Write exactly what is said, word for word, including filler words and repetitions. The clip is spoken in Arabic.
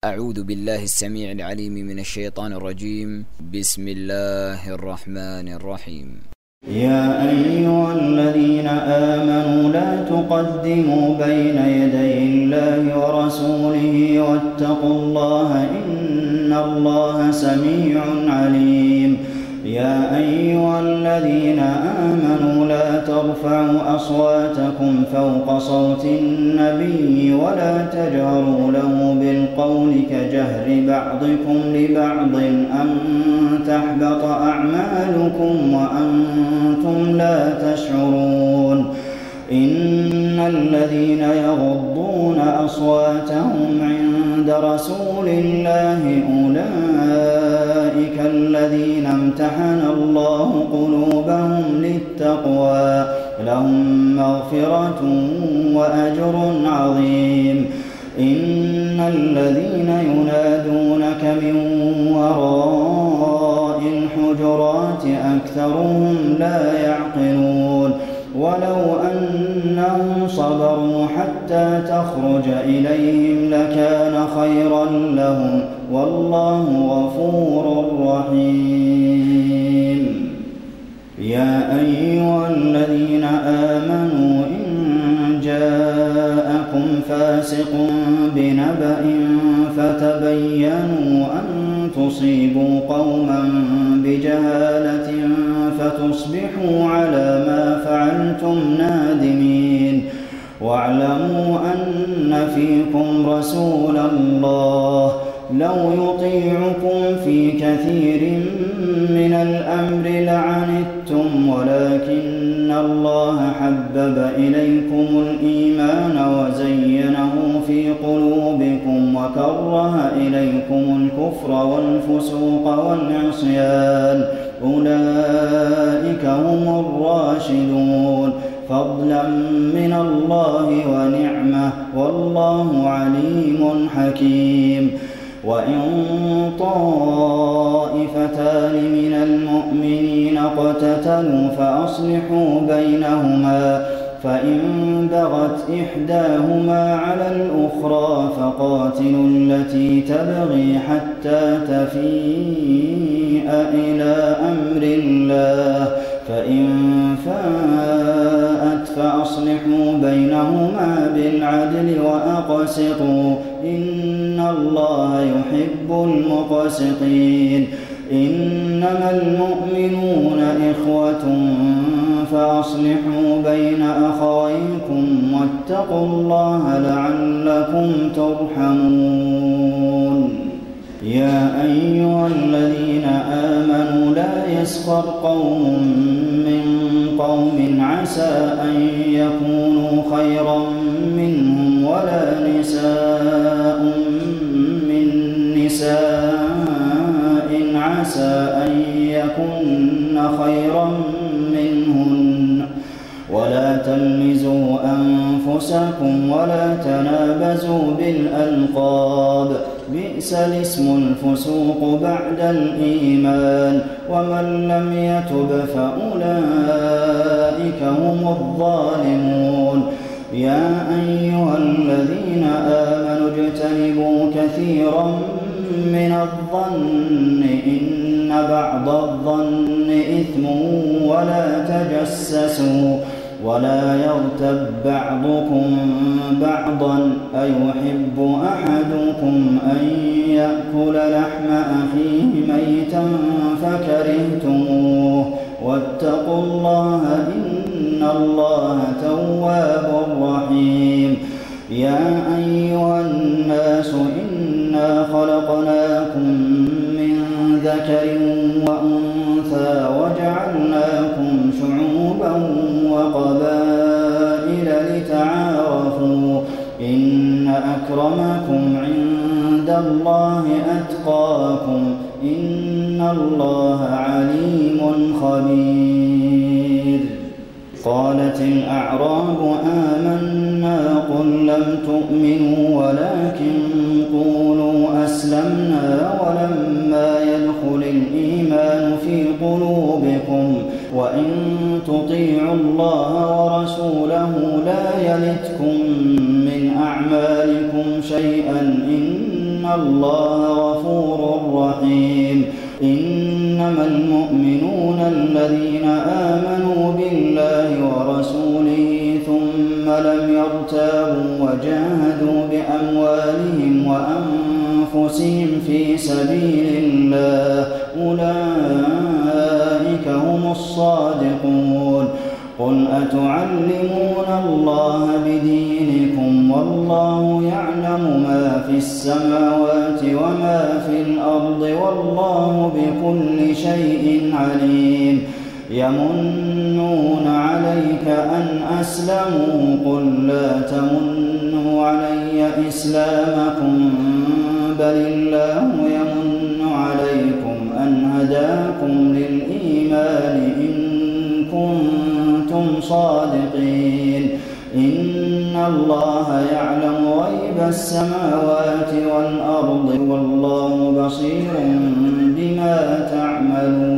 أعوذ بالله السميع العليم من الشيطان الرجيم. بسم الله الرحمن الرحيم. يا أيها الذين آمنوا لا تقدموا بين يدي الله ورسوله واتقوا الله إن الله سميع عليم. يا أيها الذين آمنوا لا ترفعوا أصواتكم فوق صوت النبي ولا تجهروا له بالقول كجهر بعضكم لبعض أن تحبط أعمالكم وأنتم لا تشعرون. إن الذين يغضون أصواتهم عند رسول الله أولئك الذين امتحن الله قلوبهم للتقوى لهم مغفرة وأجر عظيم. إن الذين ينادونك من وراء الحجرات أكثرهم لا يعقلون. ولو أنهم صبروا حتى تخرج إليهم لكان خيرا لهم والله غفور رحيم. يا أيها الذين آمنوا إن جاءكم فاسق بنبأ فتبينوا أن تصيبوا قوما بجهالة فتصبحوا على ما فعلتم نادمين. واعلموا أن فيكم رسول الله لو يطيعكم في كثير من الأمر لعنتم ولكن الله حبب إليكم الإيمان وزينه في قلوبكم وكره إليكم الكفر والفسوق والعصيان أولئك هم الراشدون فضلا من الله ونعمة والله عليم حكيم. وإن طائفتان من المؤمنين اقتتلوا فأصلحوا بينهما فإن بغت إحداهما على الأخرى فقاتلوا التي تبغي حتى تفيء إلى أمر الله فإن فاءت فأصلحوا بينهما بالعدل وأقسطوا إن الله يحب المقسطين. إنما المؤمنون إخوة فأصلحوا بين أخويكم واتقوا الله لعلكم ترحمون. يا أيها الذين آمنوا لا يسخر قوم من قوم عسى أن يكونوا خيرا منهم ولا نساء من نساء عسى أن يكن خيرا منهن ولا تلمزوا أنفسكم ولا تنابزوا بالألقاب بئس الاسم الفسوق بعد الإيمان ومن لم يتب فأولئك هم الظالمون. يا أيها الذين آمنوا اجتنبوا كثيرا من الظن إن بعض الظن إثم ولا تجسسوا ولا يغتب بعضكم بعضا أيحب أحدكم أن يأكل لحم أخيه ميتا فكرهتموه واتقوا الله إن الله تواب رحيم. يا أيها الناس إنا خلقناكم من ذكر وأنثى وجعلناكم شعوبا وقبائل لتعارفوا إن أكرمكم عند الله أتقاكم إن الله عليم خبير. قالت الأعراب آمنا قل لم تؤمنوا ولكن قولوا أسلمنا ولما يدخل الإيمان في قلوبكم وإن تطيعوا الله ورسوله لا يلتكم من أعمالكم شيئا إن الله غفور رحيم إنما المؤمنون الذين آمنوا بالله ورسوله ثم لم يرتابوا وجاهدوا بأموالهم وأنفسهم في سبيل الله أولئك هم الصادقون قل أتعلمون الله بدينكم والله يعلم ما في السماوات وما في الأرض والله بكل شيء عليم يمنون عليك أن أسلموا قل لا تمنوا علي إسلامكم بل الله يمن عليكم أن هداكم للإيمان إن كنتم صادقين إن الله يعلم غيب السماوات والأرض والله بصير بما تعملون